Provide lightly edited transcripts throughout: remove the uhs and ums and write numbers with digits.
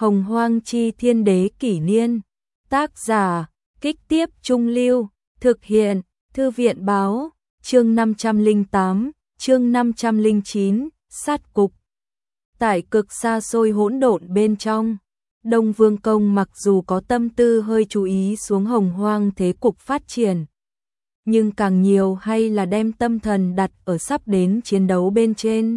Hồng Hoang Chi Thiên Đế Kỷ Niên. Tác giả, Kích Tiếp Trung Lưu. Thực hiện, Thư viện Báo. Chương 508, chương 509, sát cục. Tại cực xa xôi hỗn độn bên trong, Đông Vương Công mặc dù có tâm tư hơi chú ý xuống Hồng Hoang thế cục phát triển, nhưng càng nhiều hay là đem tâm thần đặt ở sắp đến chiến đấu bên trên.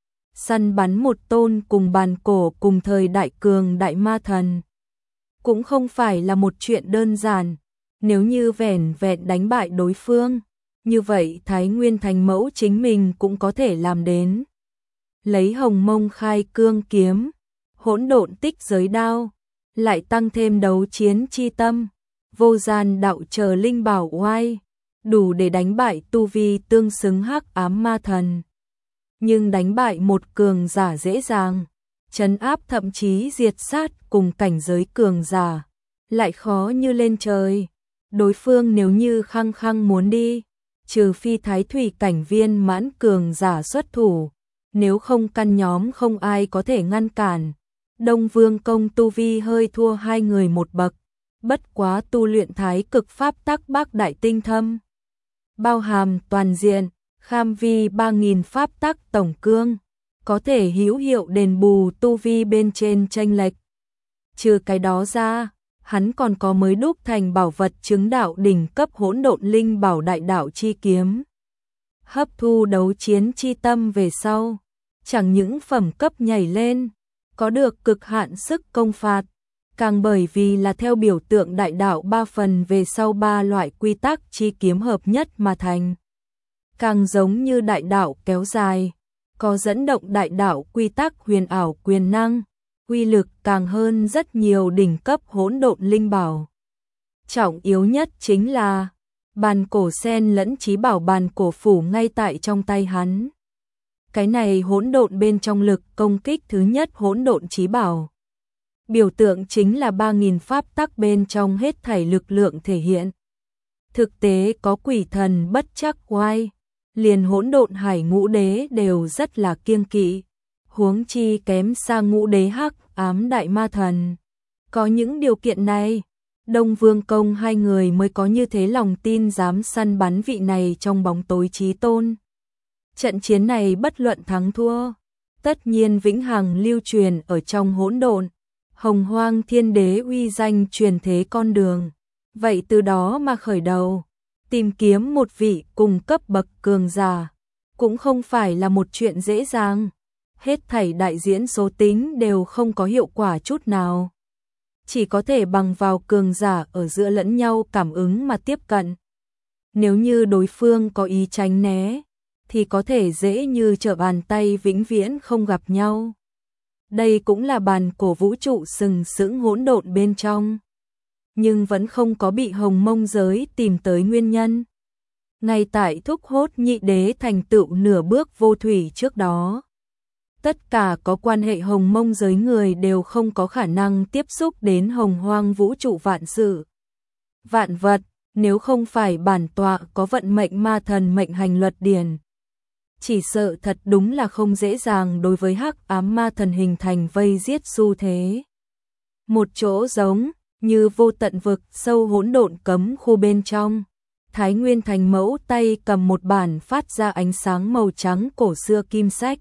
Săn bắn một tôn cùng bàn cổ cùng thời đại cường đại ma thần cũng không phải là một chuyện đơn giản. Nếu như vẻn vẹn đánh bại đối phương, như vậy Thái Nguyên Thánh Mẫu chính mình cũng có thể làm đến. Lấy Hồng Mông Khai Cương kiếm, hỗn độn tích giới đao, lại tăng thêm đấu chiến chi tâm, vô gian đạo chờ linh bảo oai, đủ để đánh bại tu vi tương xứng hắc ám ma thần. Nhưng đánh bại một cường giả dễ dàng, trấn áp thậm chí diệt sát cùng cảnh giới cường giả, lại khó như lên trời. Đối phương nếu như khăng khăng muốn đi, trừ phi Thái Thủy cảnh viên mãn cường giả xuất thủ, nếu không căn nhóm không ai có thể ngăn cản. Đông Vương Công tu vi hơi thua hai người một bậc, bất quá tu luyện thái cực pháp tắc Bác Đại Tinh Thâm, bao hàm toàn diện, kham vi 3000 pháp tắc tổng cương, có thể hữu hiệu đền bù tu vi bên trên chênh lệch. Trừ cái đó ra, hắn còn có mới đúc thành bảo vật chứng đạo đỉnh cấp hỗn độn linh bảo đại đạo chi kiếm. Hấp thu đấu chiến chi tâm về sau, chẳng những phẩm cấp nhảy lên, có được cực hạn sức công phạt, càng bởi vì là theo biểu tượng đại đạo 3 phần về sau 3 loại quy tắc chi kiếm hợp nhất mà thành. Càng giống như đại đạo kéo dài, có dẫn động đại đạo quy tắc huyền ảo quyền năng, uy lực càng hơn rất nhiều đỉnh cấp hỗn độn linh bảo. Trọng yếu nhất chính là bàn cổ sen lẫn chí bảo bàn cổ phủ ngay tại trong tay hắn. Cái này hỗn độn bên trong lực công kích thứ nhất hỗn độn chí bảo. Biểu tượng chính là 3000 pháp tắc bên trong hết thảy lực lượng thể hiện. Thực tế có quỷ thần bất trắc oai, liền hỗn độn hải ngũ đế đều rất là kiêng kỵ, huống chi kém xa ngũ đế hắc ám đại ma thần. Có những điều kiện này, Đông Vương Công hai người mới có như thế lòng tin dám săn bắn vị này trong bóng tối chí tôn. Trận chiến này bất luận thắng thua, tất nhiên vĩnh hằng lưu truyền ở trong hỗn độn, Hồng Hoang Thiên Đế uy danh truyền thế con đường. Vậy từ đó mà khởi đầu, tìm kiếm một vị cùng cấp bậc cường giả, cũng không phải là một chuyện dễ dàng. Hết thảy đại diễn số tính đều không có hiệu quả chút nào. Chỉ có thể bằng vào cường giả ở giữa lẫn nhau cảm ứng mà tiếp cận. Nếu như đối phương có ý tránh né, thì có thể dễ như trở bàn tay vĩnh viễn không gặp nhau. Đây cũng là bàn cổ vũ trụ sừng sững hỗn độn bên trong, nhưng vẫn không có bị Hồng Mông giới tìm tới nguyên nhân. Ngay tại Thúc Hốt Nhị Đế thành tựu nửa bước vô thủy trước đó, tất cả có quan hệ Hồng Mông giới người đều không có khả năng tiếp xúc đến Hồng Hoang vũ trụ vạn sự. Vạn vật, nếu không phải bản tọa có vận mệnh ma thần mệnh hành luật điển, chỉ sợ thật đúng là không dễ dàng đối với hắc ám ma thần hình thành vây giết xu thế. Một chỗ giống như vô tận vực sâu hỗn độn cấm khu bên trong, Thái Nguyên Thánh Mẫu tay cầm một bản phát ra ánh sáng màu trắng cổ xưa kim sách.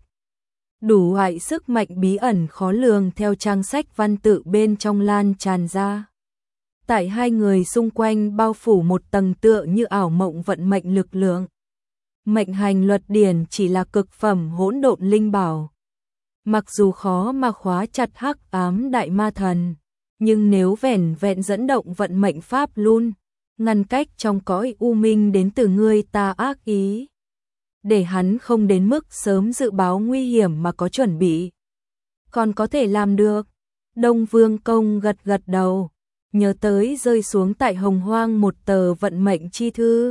Đủ loại sức mạnh bí ẩn khó lường theo trang sách văn tự bên trong lan tràn ra. Tại hai người xung quanh bao phủ một tầng tựa như ảo mộng vận mệnh lực lượng. Mệnh hành luật điển chỉ là cực phẩm hỗn độn linh bảo. Mặc dù khó mà khóa chặt hắc ám đại ma thần, nhưng nếu vẻn vẹn dẫn động vận mệnh pháp luôn, ngăn cách trong cõi u minh đến từ người ta ác ý, để hắn không đến mức sớm dự báo nguy hiểm mà có chuẩn bị, còn có thể làm được. Đông Vương Công gật gật đầu, nhớ tới rơi xuống tại Hồng Hoang một tờ vận mệnh chi thư,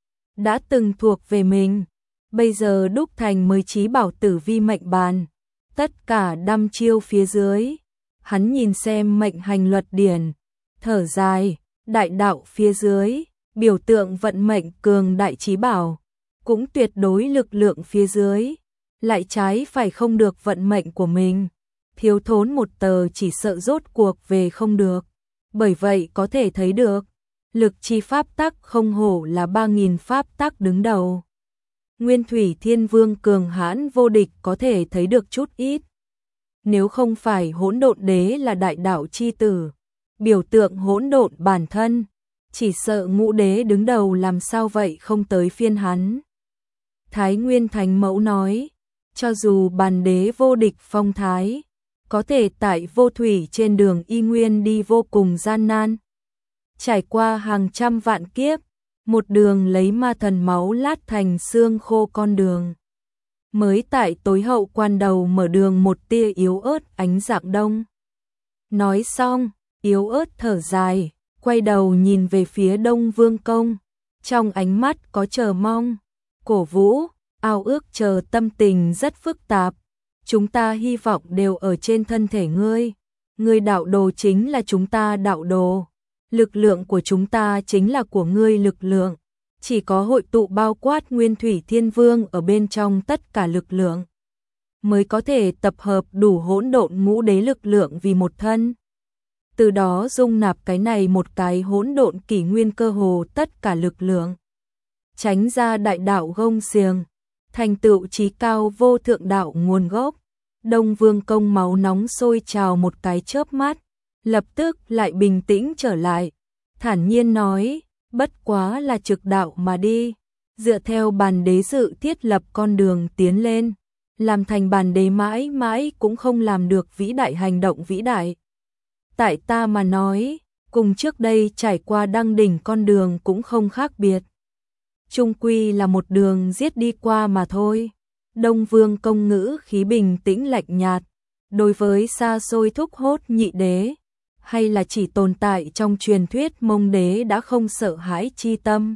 đã từng thuộc về mình, bây giờ đúc thành mới chí bảo tử vi mệnh bàn, tất cả đăm chiêu phía dưới. Hắn nhìn xem mệnh hành luật điển, thở dài, đại đạo phía dưới, biểu tượng vận mệnh cường đại chí bảo, cũng tuyệt đối lực lượng phía dưới, lại trái phải không được vận mệnh của mình. thiếu thốn một tờ chỉ sợ rốt cuộc về không được. Bởi vậy có thể thấy được, lực chi pháp tắc không hổ là 3.000 pháp tắc đứng đầu. Nguyên Thủy Thiên Vương cường hãn vô địch có thể thấy được chút ít. Nếu không phải hỗn độn đế là đại đạo chi tử, biểu tượng hỗn độn bản thân, chỉ sợ ngũ đế đứng đầu làm sao vậy không tới phiên hắn. Thái Nguyên Thánh Mẫu nói, cho dù bản đế vô địch phong thái, có thể tại vô thủy trên đường y nguyên đi vô cùng gian nan. Trải qua hàng trăm vạn kiếp, một đường lấy ma thần máu lát thành xương khô con đường. Mới tại tối hậu quan đầu mở đường một tia yếu ớt ánh dạng đông. Nói xong, yếu ớt thở dài, quay đầu nhìn về phía Đông Vương Công, trong ánh mắt có chờ mong, cổ vũ, ao ước chờ tâm tình rất phức tạp. Chúng ta hy vọng đều ở trên thân thể ngươi. Ngươi đạo đồ chính là chúng ta đạo đồ. Lực lượng của chúng ta chính là của ngươi lực lượng. Chỉ có hội tụ bao quát Nguyên Thủy Thiên Vương ở bên trong tất cả lực lượng, mới có thể tập hợp đủ hỗn độn ngũ đế lực lượng vì một thân. Từ đó dung nạp cái này một cái hỗn độn kỷ nguyên cơ hồ tất cả lực lượng. Tránh ra đại đạo gông xiềng, thành tựu chí cao vô thượng đạo nguồn gốc. Đông Vương Công máu nóng sôi trào một cái chớp mắt, lập tức lại bình tĩnh trở lại, thản nhiên nói, bất quá là trực đạo mà đi, dựa theo bản đế dự thiết lập con đường tiến lên, làm thành bản đế mãi mãi cũng không làm được vĩ đại hành động vĩ đại. Tại ta mà nói, cùng trước đây trải qua đăng đỉnh con đường cũng không khác biệt. Chung quy là một đường giết đi qua mà thôi. Đông Vương Công ngữ khí bình tĩnh lạnh nhạt, đối với xa xôi thúc hốt nhị đế, hay là chỉ tồn tại trong truyền thuyết Mông đế đã không sợ hãi chi tâm.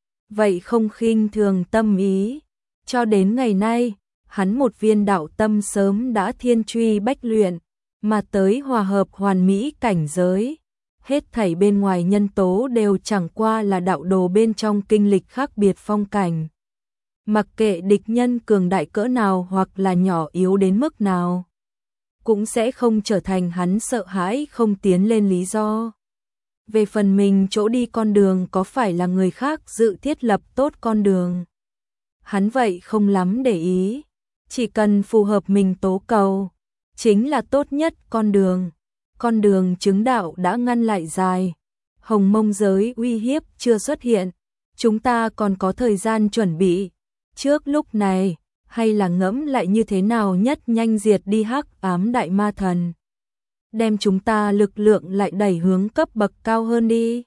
Vậy không khinh thường tâm ý, cho đến ngày nay, hắn một viên đạo tâm sớm đã thiên truy bách luyện, mà tới hòa hợp hoàn mỹ cảnh giới. Hết thảy bên ngoài nhân tố đều chẳng qua là đạo đồ bên trong kinh lịch khác biệt phong cảnh. Mặc kệ địch nhân cường đại cỡ nào hoặc là nhỏ yếu đến mức nào, cũng sẽ không trở thành hắn sợ hãi không tiến lên lý do. Về phần mình chỗ đi con đường có phải là người khác dự thiết lập tốt con đường, hắn vậy không lắm để ý, chỉ cần phù hợp mình tố cầu, chính là tốt nhất con đường. Con đường chứng đạo đã ngăn lại dài, hồng mông giới uy hiếp chưa xuất hiện, chúng ta còn có thời gian chuẩn bị. Trước lúc này, hay là ngẫm lại như thế nào nhất nhanh diệt đi hắc ám đại ma thần. Đem chúng ta lực lượng lại đẩy hướng cấp bậc cao hơn đi.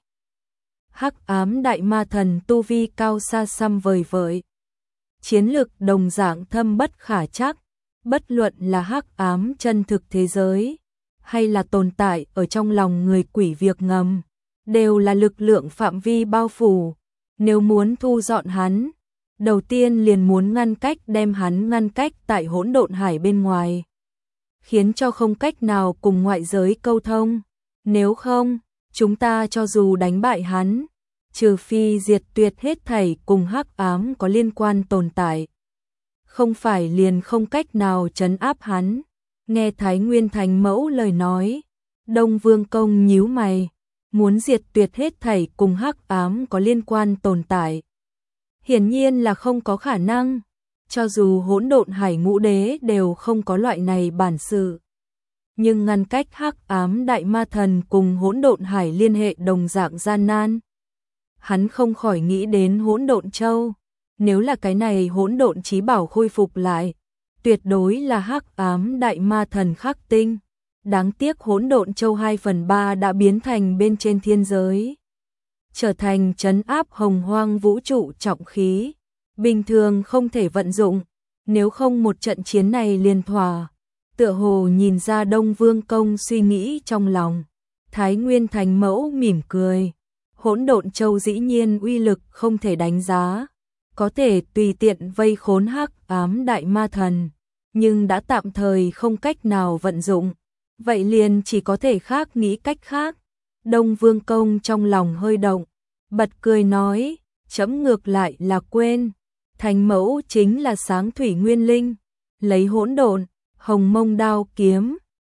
Hắc ám đại ma thần tu vi cao xa xăm vời vợi. Chiến lực đồng dạng thâm bất khả chắc, bất luận là hắc ám chân thực thế giới, hay là tồn tại ở trong lòng người quỷ việc ngầm, đều là lực lượng phạm vi bao phủ. Nếu muốn thu dọn hắn, đầu tiên liền muốn ngăn cách đem hắn ngăn cách tại hỗn độn hải bên ngoài, khiến cho không cách nào cùng ngoại giới câu thông. Nếu không, chúng ta cho dù đánh bại hắn, trừ phi diệt tuyệt hết thảy cùng hắc ám có liên quan tồn tại, không phải liền không cách nào trấn áp hắn. Nghe Thái Nguyên Thánh Mẫu lời nói, Đông Vương Công nhíu mày, muốn diệt tuyệt hết thảy cùng hắc ám có liên quan tồn tại. Hiển nhiên là không có khả năng, cho dù hỗn độn hải ngũ đế đều không có loại này bản sự. Nhưng ngăn cách hắc ám đại ma thần cùng hỗn độn hải liên hệ đồng dạng gian nan. Hắn không khỏi nghĩ đến hỗn độn châu, nếu là cái này hỗn độn chí bảo khôi phục lại, tuyệt đối là hắc ám đại ma thần khắc tinh. Đáng tiếc hỗn độn châu 2/3 đã biến thành bên trên thiên giới, trở thành trấn áp hồng hoang vũ trụ trọng khí, bình thường không thể vận dụng, nếu không một trận chiến này liền thỏa. Tựa hồ nhìn ra Đông Vương Công suy nghĩ trong lòng, Thái Nguyên Thánh Mẫu mỉm cười, hỗn độn châu dĩ nhiên uy lực không thể đánh giá, có thể tùy tiện vây khốn hắc ám đại ma thần, nhưng đã tạm thời không cách nào vận dụng, vậy liền chỉ có thể khác nghĩ cách khác. Đông Vương Công trong lòng hơi động, bật cười nói, chấm ngược lại là quên, Thánh Mẫu chính là sáng thủy nguyên linh, lấy hỗn độn, hồng mông đao kiếm,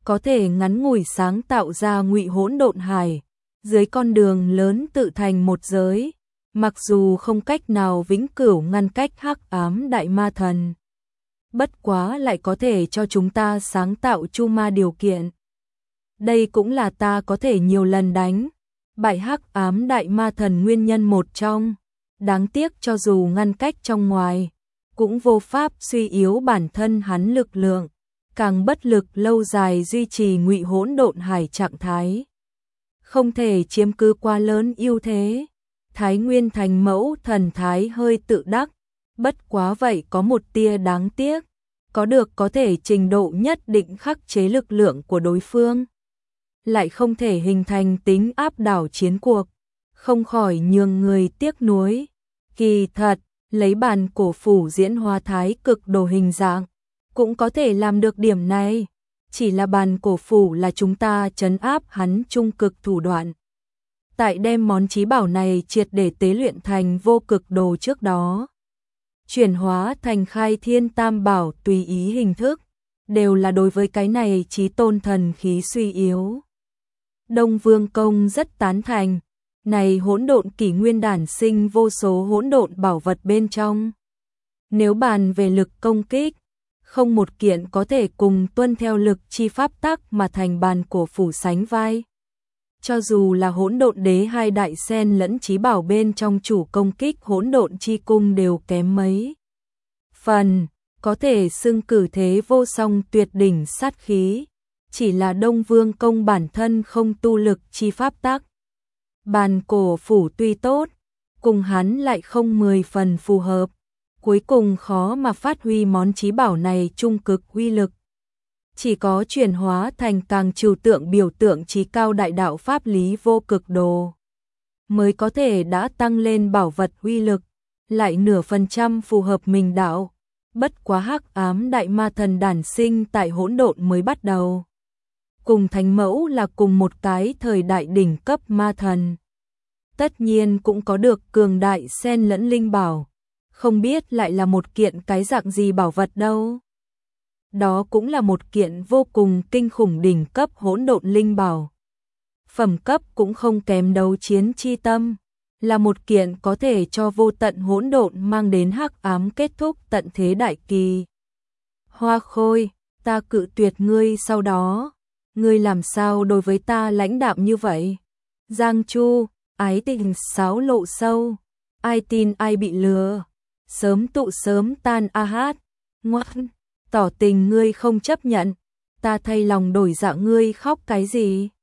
có thể ngắn ngủi sáng tạo ra ngụy hỗn độn hải, dưới con đường lớn tự thành một giới, mặc dù không cách nào vĩnh cửu ngăn cách hắc ám đại ma thần. Bất quá lại có thể cho chúng ta sáng tạo chu ma điều kiện. Đây cũng là ta có thể nhiều lần đánh bại hắc ám đại ma thần nguyên nhân một trong. Đáng tiếc cho dù ngăn cách trong ngoài, cũng vô pháp suy yếu bản thân hắn lực lượng, càng bất lực lâu dài duy trì ngụy hỗn độn hải trạng thái. Không thể chiếm cứ quá lớn ưu thế. Thái Nguyên Thành Mẫu thần thái hơi tự đắc, bất quá vậy có một tia đáng tiếc, có được có thể trình độ nhất định khắc chế lực lượng của đối phương, lại không thể hình thành tính áp đảo chiến cuộc, không khỏi nhường người tiếc nuối. Kỳ thật, lấy bàn cổ phủ diễn hóa thái cực đồ hình dạng, cũng có thể làm được điểm này, chỉ là bàn cổ phủ là chúng ta trấn áp hắn trung cực thủ đoạn. Tại đem món chí bảo này triệt để tế luyện thành vô cực đồ trước đó, chuyển hóa thành khai thiên tam bảo tùy ý hình thức, đều là đối với cái này chí tôn thần khí suy yếu. Đông Vương Công rất tán thành, này hỗn độn kỷ nguyên đản sinh vô số hỗn độn bảo vật bên trong. Nếu bàn về lực công kích, không một kiện có thể cùng tuân theo lực chi pháp tắc mà thành bàn cổ phủ sánh vai. Cho dù là hỗn độn đế hai đại sen lẫn chí bảo bên trong chủ công kích hỗn độn chi cung đều kém mấy phần, có thể xưng cử thế vô song tuyệt đỉnh sát khí, chỉ là Đông Vương Công bản thân không tu lực chi pháp tắc. Bàn cổ phủ tuy tốt, cùng hắn lại không 10 phần phù hợp, cuối cùng khó mà phát huy món chí bảo này trung cực uy lực. Chỉ có chuyển hóa thành càng trừu tượng biểu tượng chí cao đại đạo pháp lý vô cực đồ, mới có thể đã tăng lên bảo vật uy lực, lại nửa phần trăm phù hợp mình đạo. Bất quá hắc ám đại ma thần đản sinh tại hỗn độn mới bắt đầu. Cùng Thánh Mẫu là cùng một cái thời đại đỉnh cấp ma thần. Tất nhiên cũng có được cường đại xen lẫn linh bảo, không biết lại là một kiện cái dạng gì bảo vật đâu. Đó cũng là một kiện vô cùng kinh khủng đỉnh cấp hỗn độn linh bảo. Phẩm cấp cũng không kém đấu chiến chi tâm, là một kiện có thể cho vô tận hỗn độn mang đến hắc ám kết thúc tận thế đại kỳ. Hoa Khôi, ta cự tuyệt ngươi sau đó, ngươi làm sao đối với ta lãnh đạm như vậy? Giang Chu, ái tình xáo lộ sâu, ai tin ai bị lừa, sớm tụ sớm tan a hát, ngoan, tỏ tình ngươi không chấp nhận, ta thay lòng đổi dạ ngươi khóc cái gì?